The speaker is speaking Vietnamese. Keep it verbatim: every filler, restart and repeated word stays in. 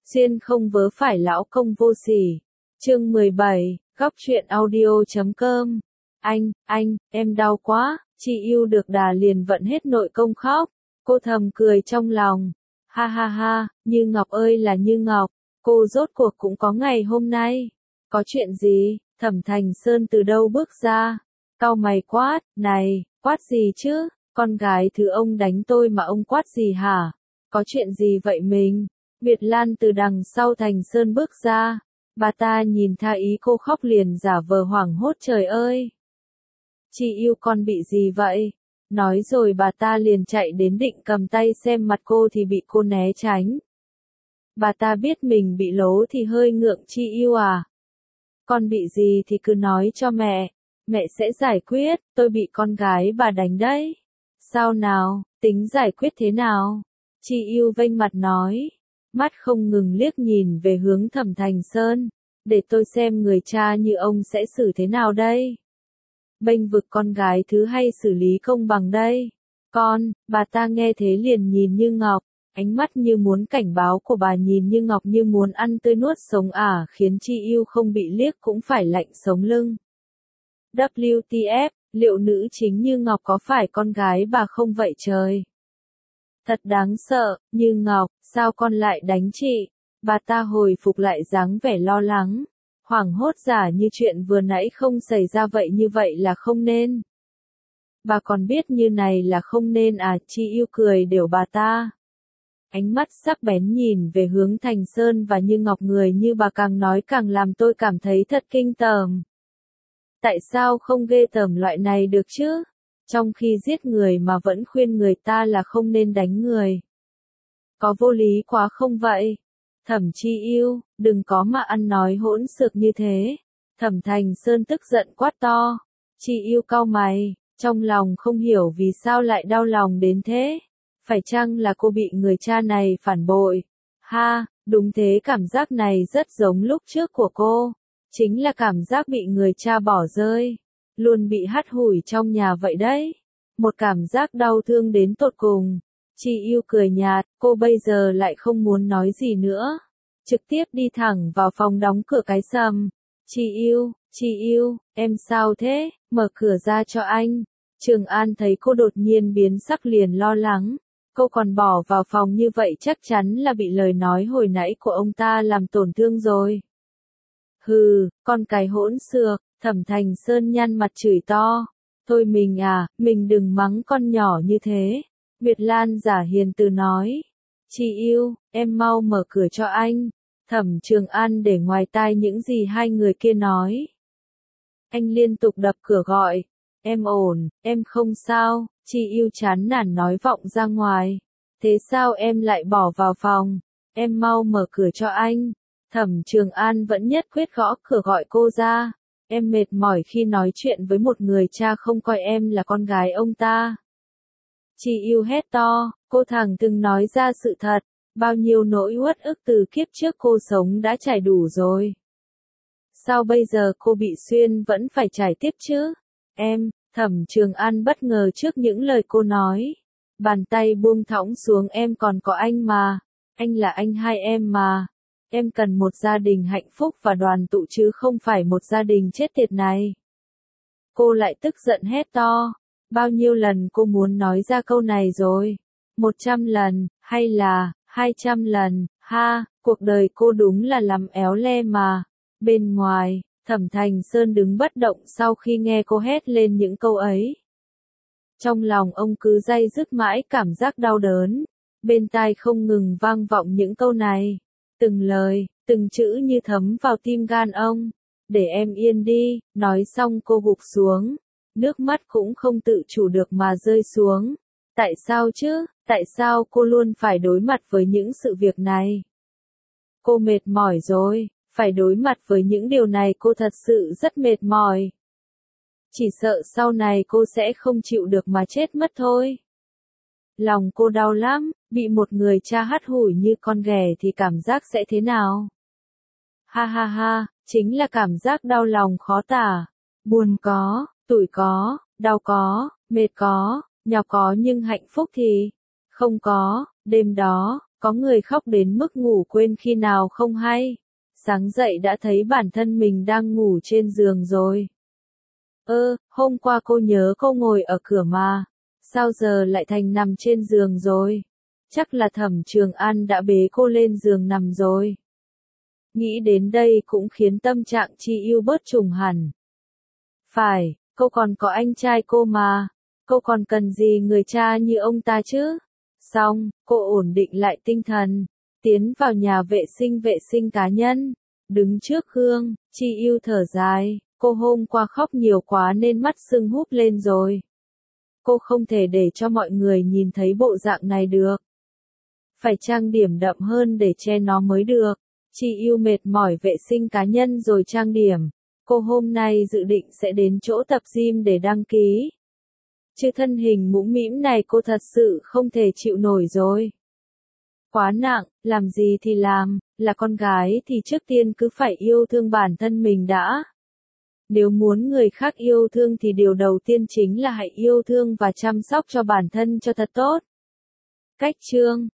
Xuyên không vớ phải lão công vô sỉ. Chương mười bảy, góc truyện audio.com. Anh, anh, em đau quá, chị yêu được đà liền vận hết nội công khóc. Cô thầm cười trong lòng. Ha ha ha, Như Ngọc ơi là Như Ngọc, cô rốt cuộc cũng có ngày hôm nay. Có chuyện gì? Thẩm Thành Sơn từ đâu bước ra? Cau mày quát, này, quát gì chứ? Con gái thứ ông đánh tôi mà ông quát gì hả? Có chuyện gì vậy mình? Việt Lan từ đằng sau Thành Sơn bước ra. Bà ta nhìn tha ý cô khóc liền giả vờ hoảng hốt, trời ơi. Chị yêu con bị gì vậy? Nói rồi bà ta liền chạy đến định cầm tay xem mặt cô thì bị cô né tránh. Bà ta biết mình bị lố thì hơi ngượng, chị yêu à? Con bị gì thì cứ nói cho mẹ, mẹ sẽ giải quyết, tôi bị con gái bà đánh đấy. Sao nào, tính giải quyết thế nào? Chị yêu vênh mặt nói, mắt không ngừng liếc nhìn về hướng Thẩm Thành Sơn, để tôi xem người cha như ông sẽ xử thế nào đây. Bênh vực con gái thứ hay xử lý công bằng đây? Con, bà ta nghe thế liền nhìn Như Ngọc, ánh mắt như muốn cảnh báo của bà nhìn Như Ngọc như muốn ăn tươi nuốt sống ả, khiến Chi Yêu không bị liếc cũng phải lạnh sống lưng. vê kép tê ép, liệu nữ chính Như Ngọc có phải con gái bà không vậy trời? Thật đáng sợ, Như Ngọc, sao con lại đánh chị? Bà ta hồi phục lại dáng vẻ lo lắng, hoảng hốt giả như chuyện vừa nãy không xảy ra vậy, như vậy là không nên. Bà còn biết như này là không nên à? Chi Yêu cười đều bà ta. Ánh mắt sắc bén nhìn về hướng Thành Sơn và Như Ngọc, người như bà càng nói càng làm tôi cảm thấy thật kinh tởm. Tại sao không ghê tởm loại này được chứ? Trong khi giết người mà vẫn khuyên người ta là không nên đánh người. Có vô lý quá không vậy? Thẩm Chi Yêu, đừng có mà ăn nói hỗn xược như thế. Thẩm Thành Sơn tức giận quát to. Chi Yêu cau mày, trong lòng không hiểu vì sao lại đau lòng đến thế. Phải chăng là cô bị người cha này phản bội? Ha, đúng thế, cảm giác này rất giống lúc trước của cô. Chính là cảm giác bị người cha bỏ rơi. Luôn bị hắt hủi trong nhà vậy đấy. Một cảm giác đau thương đến tột cùng. Chi Yêu cười nhạt, cô bây giờ lại không muốn nói gì nữa. Trực tiếp đi thẳng vào phòng đóng cửa cái sầm. Chi Yêu, Chi Yêu, em sao thế? Mở cửa ra cho anh. Trường An thấy cô đột nhiên biến sắc liền lo lắng. Cô còn bỏ vào phòng như vậy chắc chắn là bị lời nói hồi nãy của ông ta làm tổn thương rồi. Hừ, con cái hỗn xược, Thẩm Thành Sơn nhăn mặt chửi to. Thôi mình à, mình đừng mắng con nhỏ như thế. Việt Lan giả hiền từ nói. Chị yêu, em mau mở cửa cho anh. Thẩm Trường An để ngoài tai những gì hai người kia nói. Anh liên tục đập cửa gọi. Em ổn, em không sao. Chị yêu chán nản nói vọng ra ngoài. Thế sao em lại bỏ vào phòng? Em mau mở cửa cho anh. Thẩm Trường An vẫn nhất quyết gõ cửa gọi cô ra. Em mệt mỏi khi nói chuyện với một người cha không coi em là con gái ông ta. Chị yêu hét to, cô thẳng từng nói ra sự thật. Bao nhiêu nỗi uất ức từ kiếp trước cô sống đã trải đủ rồi. Sao bây giờ cô bị xuyên vẫn phải trải tiếp chứ? Em, Thẩm Trường An bất ngờ trước những lời cô nói. Bàn tay buông thõng xuống, em còn có anh mà. Anh là anh hai em mà. Em cần một gia đình hạnh phúc và đoàn tụ chứ không phải một gia đình chết tiệt này. Cô lại tức giận hét to. Bao nhiêu lần cô muốn nói ra câu này rồi? Một trăm lần, hay là, hai trăm lần, ha, cuộc đời cô đúng là lắm éo le mà. Bên ngoài, Thẩm Thành Sơn đứng bất động sau khi nghe cô hét lên những câu ấy. Trong lòng ông cứ day dứt mãi cảm giác đau đớn. Bên tai không ngừng vang vọng những câu này. Từng lời, từng chữ như thấm vào tim gan ông. Để em yên đi, nói xong cô gục xuống. Nước mắt cũng không tự chủ được mà rơi xuống. Tại sao chứ? Tại sao cô luôn phải đối mặt với những sự việc này? Cô mệt mỏi rồi, phải đối mặt với những điều này cô thật sự rất mệt mỏi. Chỉ sợ sau này cô sẽ không chịu được mà chết mất thôi. Lòng cô đau lắm, bị một người cha hắt hủi như con ghẻ thì cảm giác sẽ thế nào? Ha ha ha, chính là cảm giác đau lòng khó tả. Buồn có, tủi có, đau có, mệt có, nhọc có, nhưng hạnh phúc thì không có. Đêm đó, Có người khóc đến mức ngủ quên khi nào không hay. Sáng dậy đã thấy bản thân mình đang ngủ trên giường rồi. Ơ, hôm qua cô nhớ cô ngồi ở cửa mà. Sao giờ lại thành nằm trên giường rồi? Chắc là Thẩm Trường An đã bế cô lên giường nằm rồi. Nghĩ đến đây cũng khiến tâm trạng Chi Yêu bớt trùng hẳn. Phải, cô còn có anh trai cô mà. Cô còn cần gì người cha như ông ta chứ? Xong, cô ổn định lại tinh thần. Tiến vào nhà vệ sinh vệ sinh cá nhân. Đứng trước gương, Chi Yêu thở dài. Cô hôm qua khóc nhiều quá nên mắt sưng húp lên rồi. Cô không thể để cho mọi người nhìn thấy bộ dạng này được. Phải trang điểm đậm hơn để che nó mới được. Chi Yêu mệt mỏi vệ sinh cá nhân rồi trang điểm. Cô hôm nay dự định sẽ đến chỗ tập gym để đăng ký. Chứ thân hình mũm mĩm này cô thật sự không thể chịu nổi rồi. Quá nặng, làm gì thì làm, là con gái thì trước tiên cứ phải yêu thương bản thân mình đã. Nếu muốn người khác yêu thương thì điều đầu tiên chính là hãy yêu thương và chăm sóc cho bản thân cho thật tốt. Cách chương